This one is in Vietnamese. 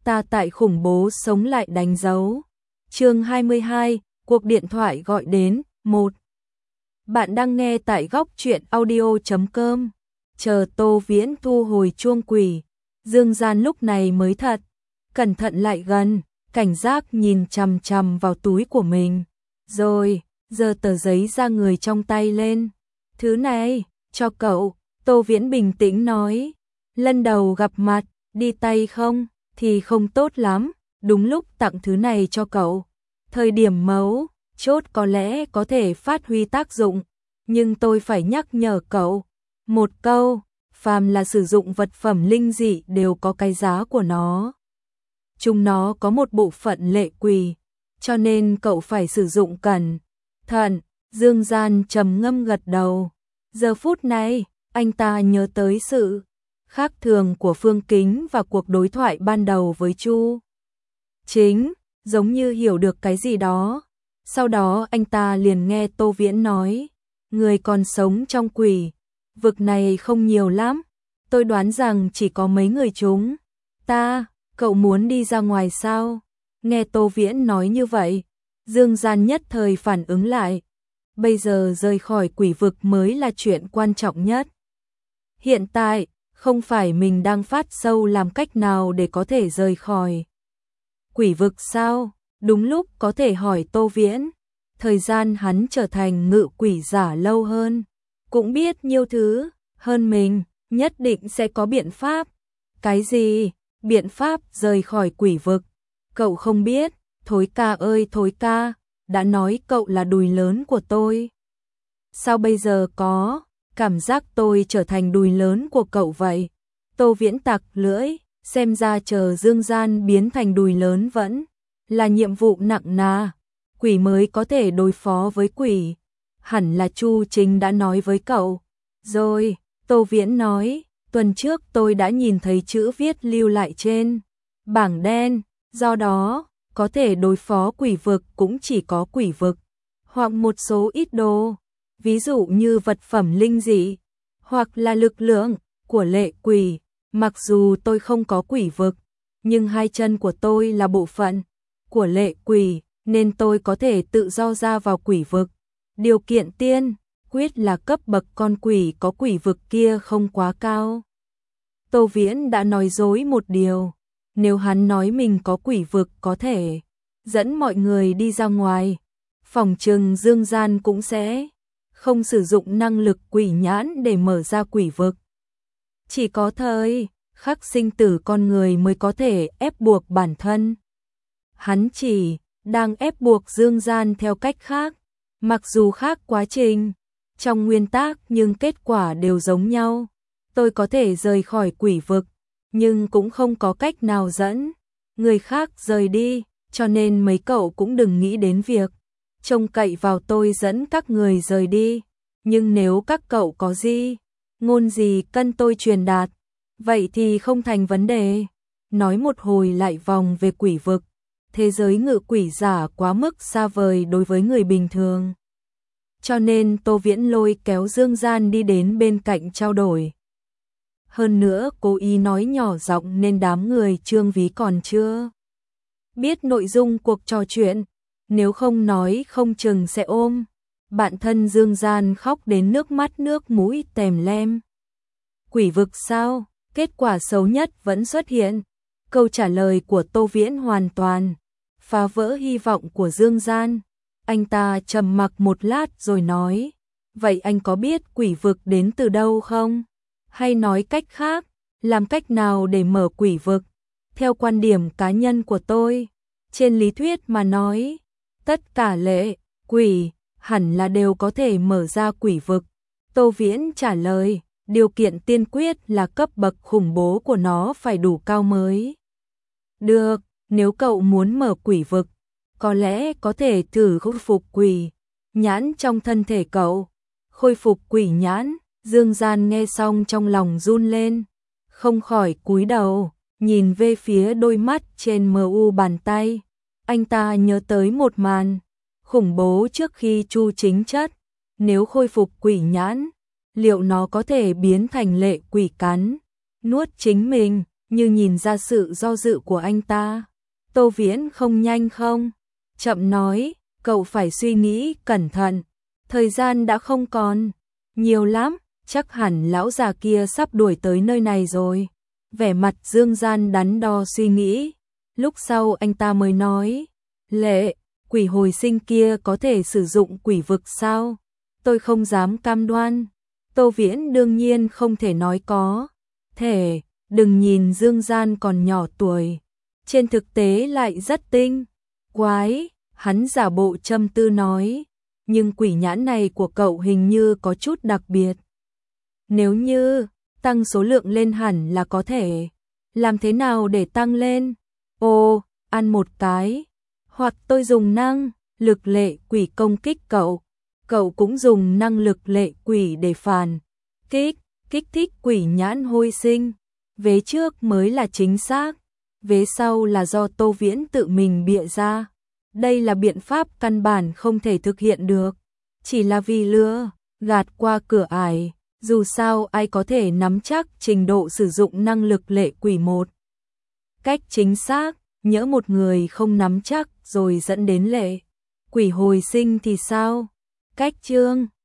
ta tại khủng bố sống lại đánh dấu. Chương 22, cuộc điện thoại gọi đến. 1. Bạn đang nghe tại góc truyện audio.com. Chờ Tô Viễn thu hồi chuông quỷ, Dương Gian lúc này mới thật cẩn thận lại gần, cảnh giác nhìn chằm chằm vào túi của mình. Rồi, giơ tờ giấy ra người trong tay lên. Thứ này, cho cậu. Tô Viễn bình tĩnh nói. Lần đầu gặp mặt, đi tay không, thì không tốt lắm. Đúng lúc tặng thứ này cho cậu. Thời điểm mấu chốt có lẽ có thể phát huy tác dụng. Nhưng tôi phải nhắc nhở cậu một câu, phàm là sử dụng vật phẩm linh dị đều có cái giá của nó. Chúng nó có một bộ phận lệ quỷ, cho nên cậu phải sử dụng cẩn thận. Dương Gian trầm ngâm gật đầu. Giờ phút này, anh ta nhớ tới sự khác thường của Phương Kính và cuộc đối thoại ban đầu với Chu Chính, giống như hiểu được cái gì đó. Sau đó anh ta liền nghe Tô Viễn nói, người còn sống trong quỷ vực này không nhiều lắm, tôi đoán rằng chỉ có mấy người chúng ta. Cậu muốn đi ra ngoài sao? Nghe Tô Viễn nói như vậy, Dương Gian nhất thời phản ứng lại. Bây giờ rời khỏi quỷ vực mới là chuyện quan trọng nhất. Hiện tại, không phải mình đang phát sâu làm cách nào để có thể rời khỏi quỷ vực sao? Đúng lúc có thể hỏi Tô Viễn. Thời gian hắn trở thành ngự quỷ giả lâu hơn, cũng biết nhiều thứ hơn mình, nhất định sẽ có biện pháp. Cái gì? Biện pháp rời khỏi quỷ vực? Cậu không biết? Thối ca ơi Thối ca, đã nói cậu là đùi lớn của tôi. Sao bây giờ có cảm giác tôi trở thành đùi lớn của cậu vậy? Tô Viễn tặc lưỡi, xem ra chờ Dương Gian biến thành đùi lớn vẫn là nhiệm vụ nặng nà. Quỷ mới có thể đối phó với quỷ. Hẳn là Chu Chính đã nói với cậu rồi. Tô Viễn nói, tuần trước tôi đã nhìn thấy chữ viết lưu lại trên bảng đen, do đó có thể đối phó quỷ vực cũng chỉ có quỷ vực hoặc một số ít đồ, ví dụ như vật phẩm linh dị hoặc là lực lượng của lệ quỷ. Mặc dù tôi không có quỷ vực, nhưng hai chân của tôi là bộ phận của lệ quỷ, nên tôi có thể tự do ra vào quỷ vực. Điều kiện tiên quyết là cấp bậc con quỷ có quỷ vực kia không quá cao. Tô Viễn đã nói dối một điều. Nếu hắn nói mình có quỷ vực có thể dẫn mọi người đi ra ngoài, phỏng chừng Dương Gian cũng sẽ không sử dụng năng lực quỷ nhãn để mở ra quỷ vực. Chỉ có thời khắc sinh tử con người mới có thể ép buộc bản thân. Hắn chỉ đang ép buộc Dương Gian theo cách khác, mặc dù khác quá trình trong nguyên tắc nhưng kết quả đều giống nhau. Tôi có thể rời khỏi quỷ vực, nhưng cũng không có cách nào dẫn người khác rời đi, cho nên mấy cậu cũng đừng nghĩ đến việc trông cậy vào tôi dẫn các người rời đi. Nhưng nếu các cậu có ngôn gì cần tôi truyền đạt, vậy thì không thành vấn đề. Nói một hồi lại vòng về quỷ vực. Thế giới ngự quỷ giả quá mức xa vời đối với người bình thường, cho nên Tô Viễn lôi kéo Dương Gian đi đến bên cạnh trao đổi. Hơn nữa cố ý nói nhỏ giọng nên đám người Trương Ví còn chưa biết nội dung cuộc trò chuyện, nếu không nói không chừng sẽ ôm bạn thân Dương Gian khóc đến nước mắt nước mũi tèm lem. Quỷ vực sao? Kết quả xấu nhất vẫn xuất hiện. Câu trả lời của Tô Viễn hoàn toàn phá vỡ hy vọng của Dương Gian. Anh ta trầm mặc một lát rồi nói, vậy anh có biết quỷ vực đến từ đâu không? Hay nói cách khác, làm cách nào để mở quỷ vực? Theo quan điểm cá nhân của tôi, trên lý thuyết mà nói, tất cả lệ quỷ hẳn là đều có thể mở ra quỷ vực. Tô Viễn trả lời, điều kiện tiên quyết là cấp bậc khủng bố của nó phải đủ cao mới được. Nếu cậu muốn mở quỷ vực, có lẽ có thể thử khôi phục quỷ nhãn trong thân thể cậu. Khôi phục quỷ nhãn? Dương Gian nghe xong trong lòng run lên, không khỏi cúi đầu, nhìn về phía đôi mắt trên mu bàn tay. Anh ta nhớ tới một màn khủng bố trước khi Chu Chính chất. Nếu khôi phục quỷ nhãn, liệu nó có thể biến thành lệ quỷ cắn nuốt chính mình? như nhìn ra sự do dự của anh ta. Tô Viễn không nhanh không chậm nói, cậu phải suy nghĩ cẩn thận, thời gian đã không còn nhiều lắm, chắc hẳn lão già kia sắp đuổi tới nơi này rồi. Vẻ mặt Dương Gian đắn đo suy nghĩ, lúc sau anh ta mới nói, Lệ, quỷ hồi sinh kia có thể sử dụng quỷ vực sao? Tôi không dám cam đoan. Tô Viễn đương nhiên không thể nói có thể, đừng nhìn Dương Gian còn nhỏ tuổi, trên thực tế lại rất tinh quái, hắn giả bộ châm tư nói, nhưng quỷ nhãn này của cậu hình như có chút đặc biệt. Nếu như tăng số lượng lên hẳn là có thể. Làm thế nào để tăng lên? Ồ, ăn một cái. Hoặc tôi dùng năng lực lệ quỷ công kích cậu. Cậu cũng dùng năng lực lệ quỷ để phản kích thích quỷ nhãn hồi sinh. Vế trước mới là chính xác, vế sau là do Tô Viễn tự mình bịa ra. Đây là biện pháp căn bản không thể thực hiện được, chỉ là vì lừa gạt qua cửa ải. Dù sao ai có thể nắm chắc trình độ sử dụng năng lực lệ quỷ một cách chính xác, nhỡ một người không nắm chắc rồi dẫn đến lệ quỷ hồi sinh thì sao? Cách chương